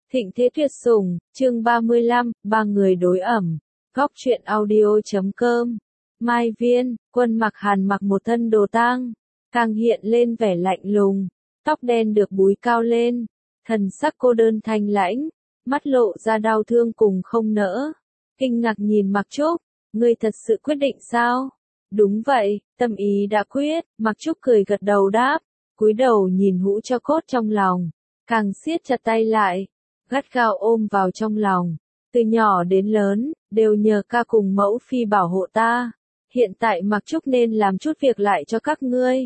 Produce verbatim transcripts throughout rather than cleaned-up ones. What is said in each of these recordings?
Thịnh thế tuyệt sủng, chương ba mươi lăm, ba người đối ẩm. Góc truyện audio.com. Mai Viên, Quân Mặc Hàn mặc một thân đồ tang, càng hiện lên vẻ lạnh lùng, tóc đen được búi cao lên, thần sắc cô đơn thanh lãnh, mắt lộ ra đau thương cùng không nỡ. Kinh ngạc nhìn Mặc Trúc, ngươi thật sự quyết định sao? Đúng vậy, tâm ý đã quyết, Mặc Trúc cười gật đầu đáp, cúi đầu nhìn hũ cho cốt trong lòng, càng siết chặt tay lại, gắt gao ôm vào trong lòng. Từ nhỏ đến lớn, đều nhờ ca cùng mẫu phi bảo hộ ta. Hiện tại Mặc Trúc nên làm chút việc lại cho các ngươi.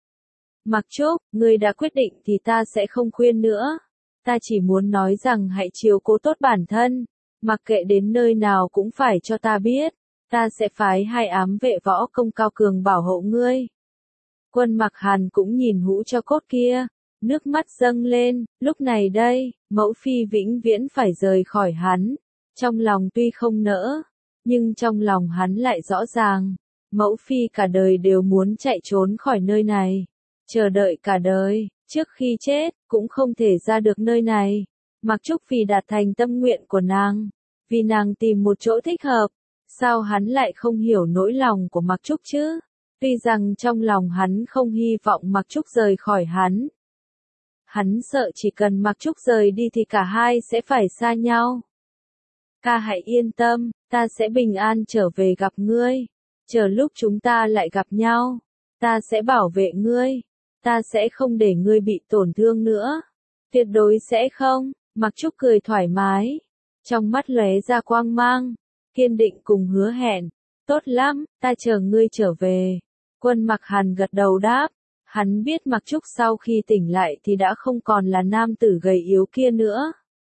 Mặc Trúc, ngươi đã quyết định thì ta sẽ không khuyên nữa. Ta chỉ muốn nói rằng hãy chiếu cố tốt bản thân. Mặc kệ đến nơi nào cũng phải cho ta biết. Ta sẽ phái hai ám vệ võ công cao cường bảo hộ ngươi. Quân Mặc Hàn cũng nhìn hũ cho cốt kia. Nước mắt dâng lên, lúc này đây, mẫu phi vĩnh viễn phải rời khỏi hắn. Trong lòng tuy không nỡ, nhưng trong lòng hắn lại rõ ràng. Mẫu phi cả đời đều muốn chạy trốn khỏi nơi này. Chờ đợi cả đời, trước khi chết, cũng không thể ra được nơi này. Mặc Trúc vì đạt thành tâm nguyện của nàng, vì nàng tìm một chỗ thích hợp. Sao hắn lại không hiểu nỗi lòng của Mặc Trúc chứ? Tuy rằng trong lòng hắn không hy vọng Mặc Trúc rời khỏi hắn. Hắn sợ chỉ cần Mặc Trúc rời đi thì cả hai sẽ phải xa nhau. Ca hãy yên tâm, ta sẽ bình an trở về gặp ngươi. Chờ lúc chúng ta lại gặp nhau, ta sẽ bảo vệ ngươi. Ta sẽ không để ngươi bị tổn thương nữa. Tuyệt đối sẽ không. Mặc Trúc cười thoải mái. Trong mắt lóe ra quang mang. Kiên định cùng hứa hẹn. Tốt lắm, ta chờ ngươi trở về. Quân Mặc Hàn gật đầu đáp. Hắn biết Mặc Trúc sau khi tỉnh lại thì đã không còn là nam tử gầy yếu kia nữa.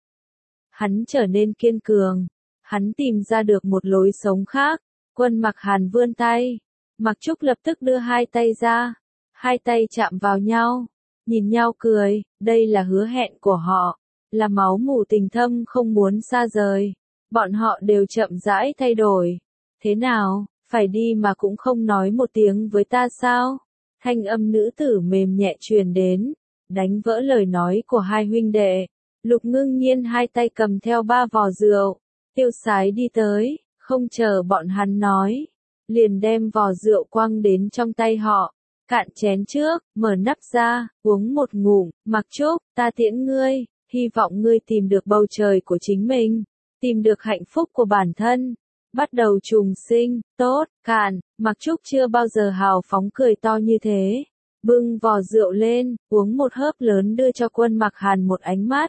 Hắn trở nên kiên cường. Hắn tìm ra được một lối sống khác. Quân Mặc Hàn vươn tay. Mặc Trúc lập tức đưa hai tay ra. Hai tay chạm vào nhau. Nhìn nhau cười. Đây là hứa hẹn của họ. Là máu mủ tình thâm không muốn xa rời. Bọn họ đều chậm rãi thay đổi. Thế nào, phải đi mà cũng không nói một tiếng với ta sao? Thanh âm nữ tử mềm nhẹ truyền đến. Đánh vỡ lời nói của hai huynh đệ. Lục Ngưng Nhiên hai tay cầm theo ba vò rượu. Tiêu sái đi tới, không chờ bọn hắn nói. Liền đem vò rượu quăng đến trong tay họ. Cạn chén trước, mở nắp ra, uống một ngụm. Mặc Trúc, ta tiễn ngươi, hy vọng ngươi tìm được bầu trời của chính mình. Tìm được hạnh phúc của bản thân. Bắt đầu trùng sinh, tốt, cạn. Mặc Trúc chưa bao giờ hào phóng cười to như thế. Bưng vò rượu lên, uống một hớp lớn đưa cho Quân Mặc Hàn một ánh mắt.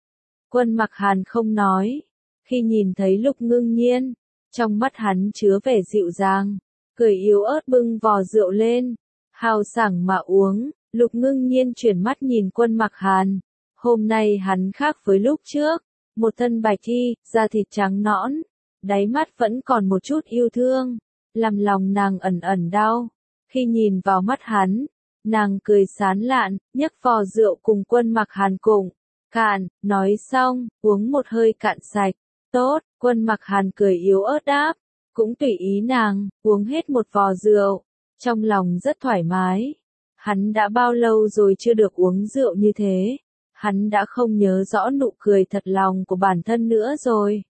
Quân Mặc Hàn không nói. Khi nhìn thấy Lục Ngưng Nhiên, trong mắt hắn chứa vẻ dịu dàng, cười yếu ớt bưng vò rượu lên, hào sảng mà uống. Lục Ngưng Nhiên chuyển mắt nhìn Quân Mặc Hàn. Hôm nay hắn khác với lúc trước, một thân bạch y, da thịt trắng nõn, đáy mắt vẫn còn một chút yêu thương, làm lòng nàng ẩn ẩn đau. Khi nhìn vào mắt hắn, nàng cười sán lạn, nhấc vò rượu cùng Quân Mặc Hàn cùng cạn, nói xong, uống một hơi cạn sạch. Tốt, Quân Mặc Hàn cười yếu ớt đáp, cũng tùy ý nàng, uống hết một vò rượu, trong lòng rất thoải mái. Hắn đã bao lâu rồi chưa được uống rượu như thế, hắn đã không nhớ rõ nụ cười thật lòng của bản thân nữa rồi.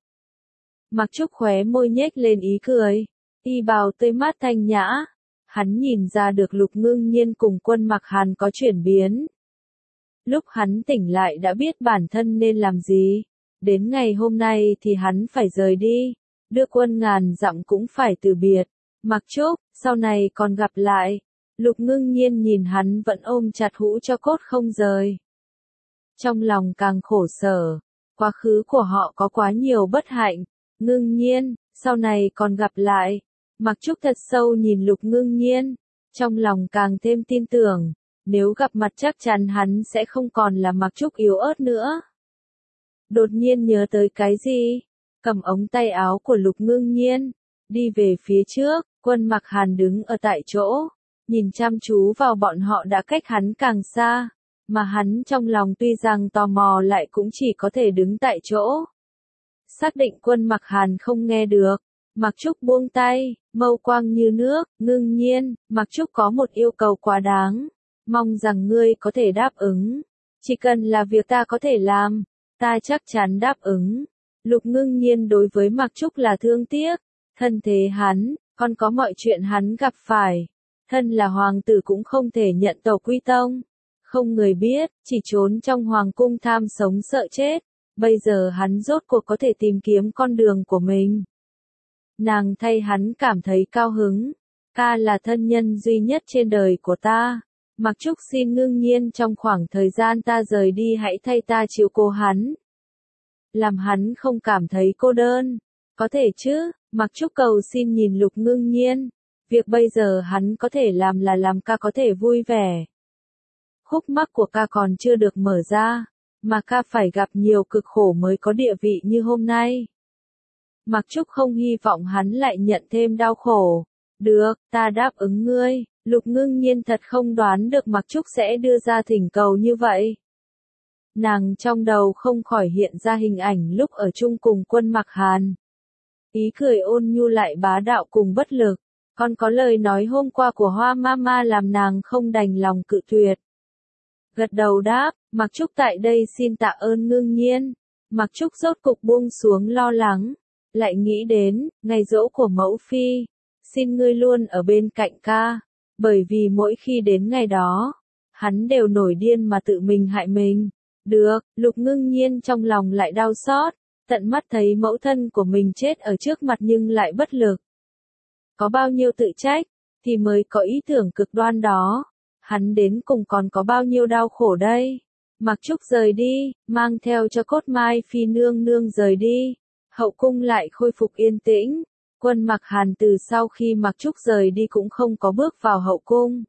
Mặc Trúc khóe môi nhếch lên ý cười, y bào tươi mát thanh nhã, hắn nhìn ra được Lục Ngưng Nhiên cùng Quân Mặc Hàn có chuyển biến. Lúc hắn tỉnh lại đã biết bản thân nên làm gì. Đến ngày hôm nay thì hắn phải rời đi, đưa quân ngàn dặm cũng phải từ biệt. Mặc Trúc, sau này còn gặp lại. Lục Ngưng Nhiên nhìn hắn vẫn ôm chặt hũ cho cốt không rời. Trong lòng càng khổ sở, quá khứ của họ có quá nhiều bất hạnh. Ngưng Nhiên, sau này còn gặp lại. Mặc Trúc thật sâu nhìn Lục Ngưng Nhiên, trong lòng càng thêm tin tưởng, nếu gặp mặt chắc chắn hắn sẽ không còn là Mặc Trúc yếu ớt nữa. Đột nhiên nhớ tới cái gì, cầm ống tay áo của Lục Ngưng Nhiên, đi về phía trước. Quân Mặc Hàn đứng ở tại chỗ, nhìn chăm chú vào bọn họ đã cách hắn càng xa, mà hắn trong lòng tuy rằng tò mò lại cũng chỉ có thể đứng tại chỗ. Xác định Quân Mặc Hàn không nghe được, Mặc Trúc buông tay, mâu quang như nước. Ngưng Nhiên, Mặc Trúc có một yêu cầu quá đáng, mong rằng ngươi có thể đáp ứng, chỉ cần là việc ta có thể làm. Ta chắc chắn đáp ứng. Lục Ngưng Nhiên đối với Mạc Trúc là thương tiếc, thân thế hắn, còn có mọi chuyện hắn gặp phải. Thân là hoàng tử cũng không thể nhận tộc quy tông. Không người biết, chỉ trốn trong hoàng cung tham sống sợ chết. Bây giờ hắn rốt cuộc có thể tìm kiếm con đường của mình. Nàng thay hắn cảm thấy cao hứng. Ta là thân nhân duy nhất trên đời của ta. Mạc Trúc xin Ngưng Nhiên trong khoảng thời gian ta rời đi hãy thay ta chiếu cố hắn. Làm hắn không cảm thấy cô đơn. Có thể chứ, Mạc Trúc cầu xin nhìn Lục Ngưng Nhiên. Việc bây giờ hắn có thể làm là làm ca có thể vui vẻ. Khúc mắc của ca còn chưa được mở ra, mà ca phải gặp nhiều cực khổ mới có địa vị như hôm nay. Mạc Trúc không hy vọng hắn lại nhận thêm đau khổ. Được, ta đáp ứng ngươi. Lục Ngưng Nhiên thật không đoán được Mạc Trúc sẽ đưa ra thỉnh cầu như vậy. Nàng trong đầu không khỏi hiện ra hình ảnh lúc ở chung cùng Quân Mặc Hàn. Ý cười ôn nhu lại bá đạo cùng bất lực. Còn có lời nói hôm qua của Hoa Mama làm nàng không đành lòng cự tuyệt. Gật đầu đáp, Mạc Trúc tại đây xin tạ ơn Ngưng Nhiên. Mạc Trúc rốt cục buông xuống lo lắng. Lại nghĩ đến, ngày giỗ của mẫu phi. Xin ngươi luôn ở bên cạnh ca. Bởi vì mỗi khi đến ngày đó, hắn đều nổi điên mà tự mình hại mình. Được, Lục Ngưng Nhiên trong lòng lại đau xót. Tận mắt thấy mẫu thân của mình chết ở trước mặt nhưng lại bất lực. Có bao nhiêu tự trách, thì mới có ý tưởng cực đoan đó. Hắn đến cùng còn có bao nhiêu đau khổ đây. Mạc Trúc rời đi, mang theo cho cốt Mai Phi nương nương rời đi. Hậu cung lại khôi phục yên tĩnh. Quân Mặc Hàn từ sau khi Mạc Trúc rời đi cũng không có bước vào hậu cung.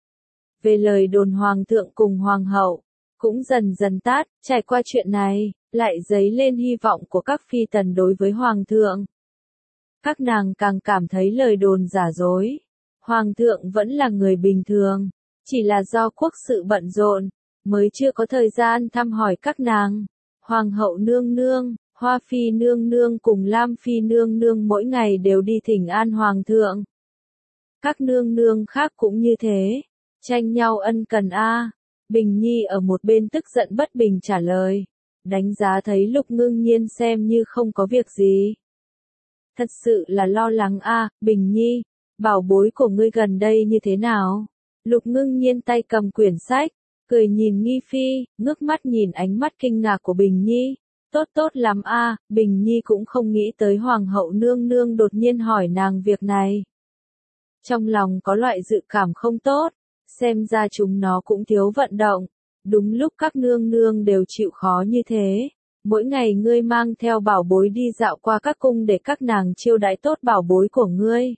Về lời đồn hoàng thượng cùng hoàng hậu, cũng dần dần tát, trải qua chuyện này, lại dấy lên hy vọng của các phi tần đối với hoàng thượng. Các nàng càng cảm thấy lời đồn giả dối. Hoàng thượng vẫn là người bình thường, chỉ là do quốc sự bận rộn, mới chưa có thời gian thăm hỏi các nàng. Hoàng hậu nương nương, Hoa Phi nương nương cùng Lam Phi nương nương mỗi ngày đều đi thỉnh an hoàng thượng. Các nương nương khác cũng như thế, tranh nhau ân cần a. Bình Nhi ở một bên tức giận bất bình trả lời, đánh giá thấy Lục Ngưng Nhiên xem như không có việc gì. Thật sự là lo lắng a, Bình Nhi, bảo bối của ngươi gần đây như thế nào? Lục Ngưng Nhiên tay cầm quyển sách, cười nhìn Nghi Phi, ngước mắt nhìn ánh mắt kinh ngạc của Bình Nhi. Tốt tốt lắm a, Bình Nhi cũng không nghĩ tới hoàng hậu nương nương đột nhiên hỏi nàng việc này. Trong lòng có loại dự cảm không tốt, xem ra chúng nó cũng thiếu vận động. Đúng lúc các nương nương đều chịu khó như thế, mỗi ngày ngươi mang theo bảo bối đi dạo qua các cung để các nàng chiêu đãi tốt bảo bối của ngươi.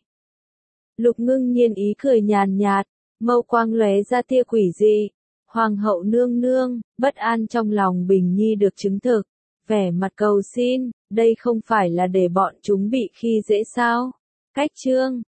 Lục Ngưng Nhiên ý cười nhàn nhạt, mâu quang lóe ra tia quỷ dị. Hoàng hậu nương nương, bất an trong lòng Bình Nhi được chứng thực, vẻ mặt cầu xin, đây không phải là để bọn chúng bị khi dễ sao? Cách chương